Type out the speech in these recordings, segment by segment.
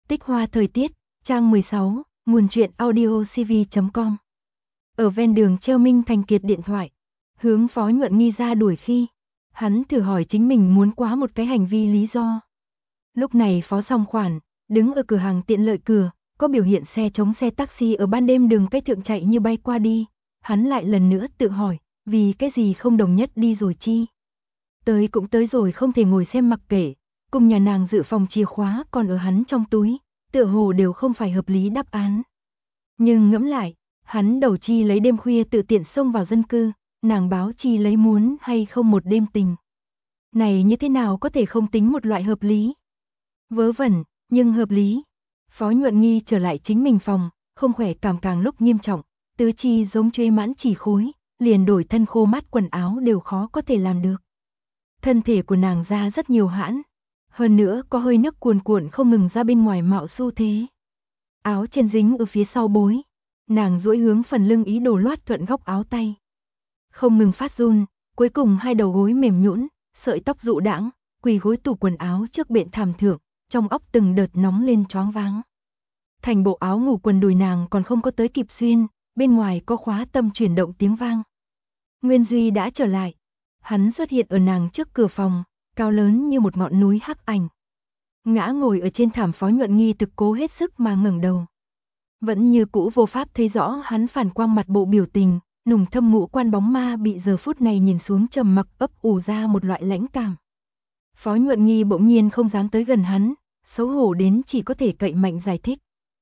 Tích hoa thời tiết, trang 16, nguồn truyện audiocv.com. Ở ven đường treo Minh Thành Kiệt điện thoại, hướng Phó Nhuận Nghi ra đuổi khi. Hắn thử hỏi chính mình muốn quá một cái hành vi lý do. Lúc này Phó Song Khoản, đứng ở cửa hàng tiện lợi cửa, có biểu hiện xe chống xe taxi ở ban đêm đường cái thượng chạy như bay qua đi. Hắn lại lần nữa tự hỏi, vì cái gì không đồng nhất đi rồi chi. Tới cũng tới rồi không thể ngồi xem mặc kệ, cùng nhà nàng dự phòng chìa khóa còn ở hắn trong túi, tựa hồ đều không phải hợp lý đáp án. Nhưng ngẫm lại, hắn đầu chi lấy đêm khuya tự tiện xông vào dân cư, nàng báo chi lấy muốn hay không một đêm tình. Này như thế nào có thể không tính một loại hợp lý? Vớ vẩn, nhưng hợp lý. Phó Nhuận Nghi trở lại chính mình phòng, không khỏe cảm càng lúc nghiêm trọng, tứ chi giống chuê mãn chỉ khối, liền đổi thân khô mát quần áo đều khó có thể làm được. Thân thể của nàng ra rất nhiều hãn, hơn nữa có hơi nước cuồn cuộn không ngừng ra bên ngoài mạo xu thế. Áo trên dính ở phía sau bối, nàng duỗi hướng phần lưng ý đồ loát thuận góc áo tay. Không ngừng phát run, cuối cùng hai đầu gối mềm nhũn, sợi tóc dụ đãng, quỳ gối tủ quần áo trước bện thảm thượng, trong óc từng đợt nóng lên choáng váng. Thành bộ áo ngủ quần đùi nàng còn không có tới kịp xuyên, bên ngoài có khóa tâm chuyển động tiếng vang. Nguyên Duy đã trở lại. Hắn xuất hiện ở nàng trước cửa phòng, cao lớn như một ngọn núi hắc ảnh. Ngã ngồi ở trên thảm. Phó Nhuận Nghi thực cố hết sức mà ngẩng đầu. Vẫn như cũ vô pháp thấy rõ hắn phản quang mặt bộ biểu tình, nùng thâm ngũ quan bóng ma bị giờ phút này nhìn xuống trầm mặc ấp ủ ra một loại lãnh cảm. Phó Nhuận Nghi bỗng nhiên không dám tới gần hắn, xấu hổ đến chỉ có thể cậy mạnh giải thích.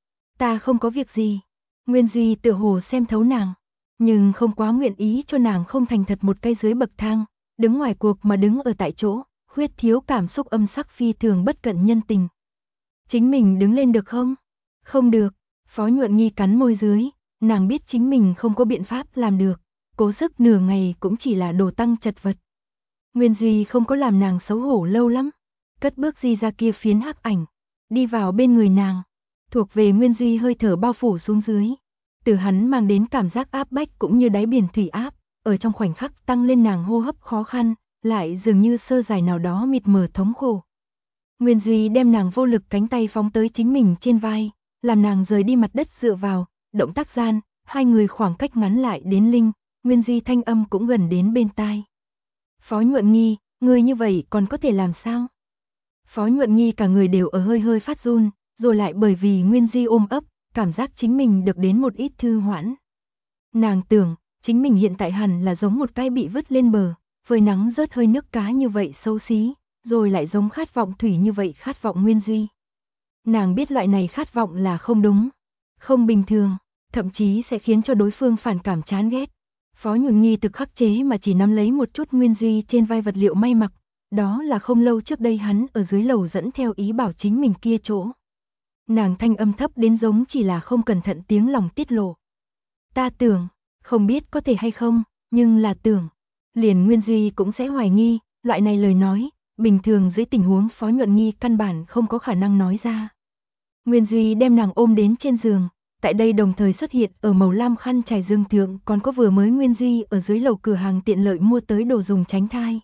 Ta không có việc gì. Nguyên Duy tựa hồ xem thấu nàng, nhưng không quá nguyện ý cho nàng không thành thật một cây dưới bậc thang, đứng ngoài cuộc mà đứng ở tại chỗ, khuyết thiếu cảm xúc âm sắc phi thường bất cận nhân tình. Chính mình đứng lên được không? Không được. Phó Nhuận Nghi cắn môi dưới, nàng biết chính mình không có biện pháp làm được, cố sức nửa ngày cũng chỉ là đồ tăng chật vật. Nguyên Duy không có làm nàng xấu hổ lâu lắm, cất bước di ra kia phiến hắc ảnh, đi vào bên người nàng, thuộc về Nguyên Duy hơi thở bao phủ xuống dưới. Từ hắn mang đến cảm giác áp bách cũng như đáy biển thủy áp, ở trong khoảnh khắc tăng lên nàng hô hấp khó khăn, lại dường như sơ dài nào đó mịt mờ thống khổ. Nguyên Duy đem nàng vô lực cánh tay phóng tới chính mình trên vai, làm nàng rời đi mặt đất dựa vào, động tác gian, hai người khoảng cách ngắn lại đến linh, Nguyên Duy thanh âm cũng gần đến bên tai. Phó Nhuận Nghi, người như vậy còn có thể làm sao? Phó Nhuận Nghi cả người đều ở hơi hơi phát run, rồi lại bởi vì Nguyên Duy ôm ấp, cảm giác chính mình được đến một ít thư hoãn. Nàng tưởng, chính mình hiện tại hẳn là giống một cái bị vứt lên bờ, phơi nắng rớt hơi nước cá như vậy xấu xí, rồi lại giống khát vọng thủy như vậy khát vọng Nguyên Duy. Nàng biết loại này khát vọng là không đúng, không bình thường, thậm chí sẽ khiến cho đối phương phản cảm chán ghét. Phó Nhuận Nghi thực khắc chế mà chỉ nắm lấy một chút Nguyên Duy trên vai vật liệu may mặc, đó là không lâu trước đây hắn ở dưới lầu dẫn theo ý bảo chính mình kia chỗ. Nàng thanh âm thấp đến giống chỉ là không cẩn thận tiếng lòng tiết lộ. Ta tưởng, không biết có thể hay không, nhưng là tưởng. Liền Nguyên Duy cũng sẽ hoài nghi, loại này lời nói, bình thường dưới tình huống Phó Nhuận Nghi căn bản không có khả năng nói ra. Nguyên Duy đem nàng ôm đến trên giường, tại đây đồng thời xuất hiện ở màu lam khăn trải giường thượng còn có vừa mới Nguyên Duy ở dưới lầu cửa hàng tiện lợi mua tới đồ dùng tránh thai.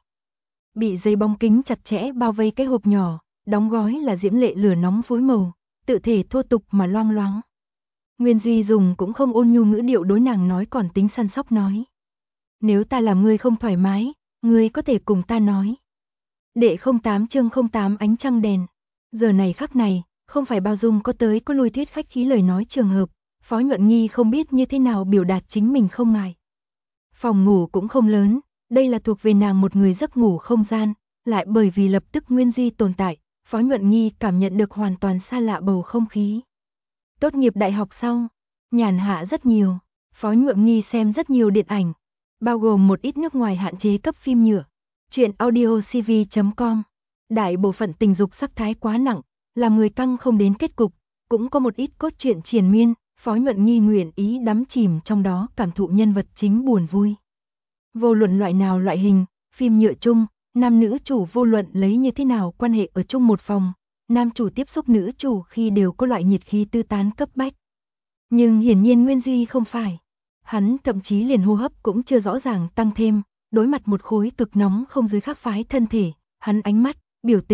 Bị dây bóng kính chặt chẽ bao vây cái hộp nhỏ, đóng gói là diễm lệ lửa nóng phối màu, tự thể thô tục mà loang loáng. Nguyên Duy dùng cũng không ôn nhu ngữ điệu đối nàng nói còn tính săn sóc nói. Nếu ta làm ngươi không thoải mái, ngươi có thể cùng ta nói. Đệ 08 chương 08 ánh trăng đèn. Giờ này khắc này, không phải bao dung có tới có lui thuyết khách khí lời nói trường hợp, Phó Nhuận Nghi không biết như thế nào biểu đạt chính mình không ngại. Phòng ngủ cũng không lớn, đây là thuộc về nàng một người giấc ngủ không gian, lại bởi vì lập tức Nguyên Duy tồn tại, Phó Nhuận Nghi cảm nhận được hoàn toàn xa lạ bầu không khí. Tốt nghiệp đại học sau, nhàn hạ rất nhiều, Phó Nhuận Nghi xem rất nhiều điện ảnh, bao gồm một ít nước ngoài hạn chế cấp phim nhựa. Truyện audiocv.com. Đại bộ phận tình dục sắc thái quá nặng, làm người căng không đến kết cục, cũng có một ít cốt truyện triền miên, Phó Nhuận Nghi nguyện ý đắm chìm trong đó cảm thụ nhân vật chính buồn vui. Vô luận loại nào loại hình, phim nhựa chung, nam nữ chủ vô luận lấy như thế nào quan hệ ở chung một phòng, nam chủ tiếp xúc nữ chủ khi đều có loại nhiệt khí tư tán cấp bách. Nhưng hiển nhiên Nguyên Duy không phải. Hắn thậm chí liền hô hấp cũng chưa rõ ràng tăng thêm, đối mặt một khối cực nóng không dưới khác phái thân thể, hắn ánh mắt, biểu tình,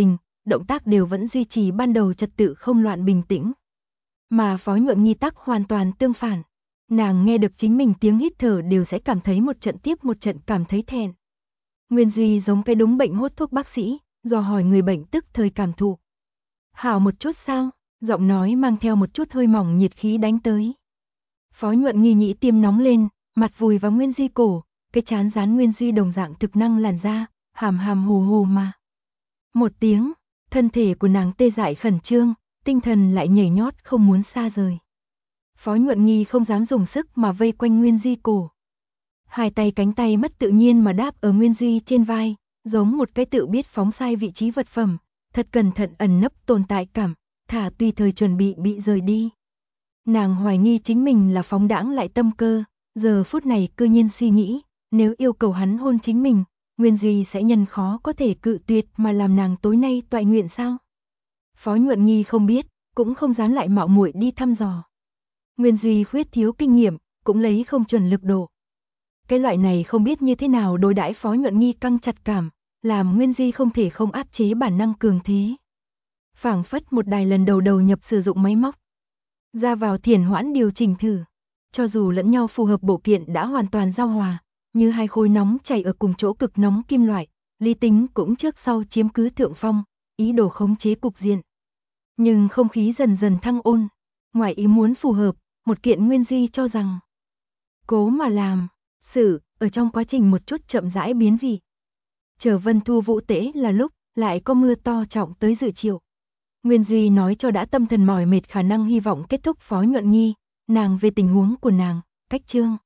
động tác đều vẫn duy trì ban đầu trật tự không loạn bình tĩnh. Mà Phó Nhuận Nghi tắc hoàn toàn tương phản. Nàng nghe được chính mình tiếng hít thở đều sẽ cảm thấy một trận tiếp một trận cảm thấy thẹn. Nguyên Duy giống cái đúng bệnh hốt thuốc bác sĩ, dò hỏi người bệnh tức thời cảm thụ. Hảo một chút sao? Giọng nói mang theo một chút hơi mỏng nhiệt khí đánh tới. Phó Nhuận Nghi nhĩ tim nóng lên, mặt vùi vào Nguyên Duy cổ, cái chán dán Nguyên Duy đồng dạng thực năng làn da, hàm hàm hù hù mà. Một tiếng, thân thể của nàng tê dại khẩn trương, tinh thần lại nhảy nhót không muốn xa rời. Phó Nhuận Nghi không dám dùng sức mà vây quanh Nguyên Duy cổ. Hai tay cánh tay mất tự nhiên mà đáp ở Nguyên Duy trên vai, giống một cái tự biết phóng sai vị trí vật phẩm, thật cẩn thận ẩn nấp tồn tại cảm, thả tùy thời chuẩn bị rời đi. Nàng hoài nghi chính mình là phóng đãng lại tâm cơ, giờ phút này cư nhiên suy nghĩ, nếu yêu cầu hắn hôn chính mình, Nguyên Duy sẽ nhân khó có thể cự tuyệt mà làm nàng tối nay toại nguyện sao? Phó Nhuận Nghi không biết, cũng không dám lại mạo muội đi thăm dò. Nguyên Duy khuyết thiếu kinh nghiệm, cũng lấy không chuẩn lực độ. Cái loại này không biết như thế nào đối đãi Phó Nhuận Nghi căng chặt cảm, làm Nguyên Duy không thể không áp chế bản năng cường thế. Phảng phất một đài lần đầu nhập sử dụng máy móc. Ra vào thiền hoãn điều chỉnh thử. Cho dù lẫn nhau phù hợp bộ kiện đã hoàn toàn giao hòa, như hai khối nóng chảy ở cùng chỗ cực nóng kim loại, lý tính cũng trước sau chiếm cứ thượng phong, ý đồ khống chế cục diện. Nhưng không khí dần dần thăng ôn, ngoài ý muốn phù hợp, một kiện Nguyên Duy cho rằng cố mà làm, sự, ở trong quá trình một chút chậm rãi biến vị. Chờ Vân Thu Vũ tế là lúc, lại có mưa to trọng tới dự triệu. Nguyên Duy nói cho đã tâm thần mỏi mệt khả năng hy vọng kết thúc Phó Nhuận Nghi, nàng về tình huống của nàng, cách chương.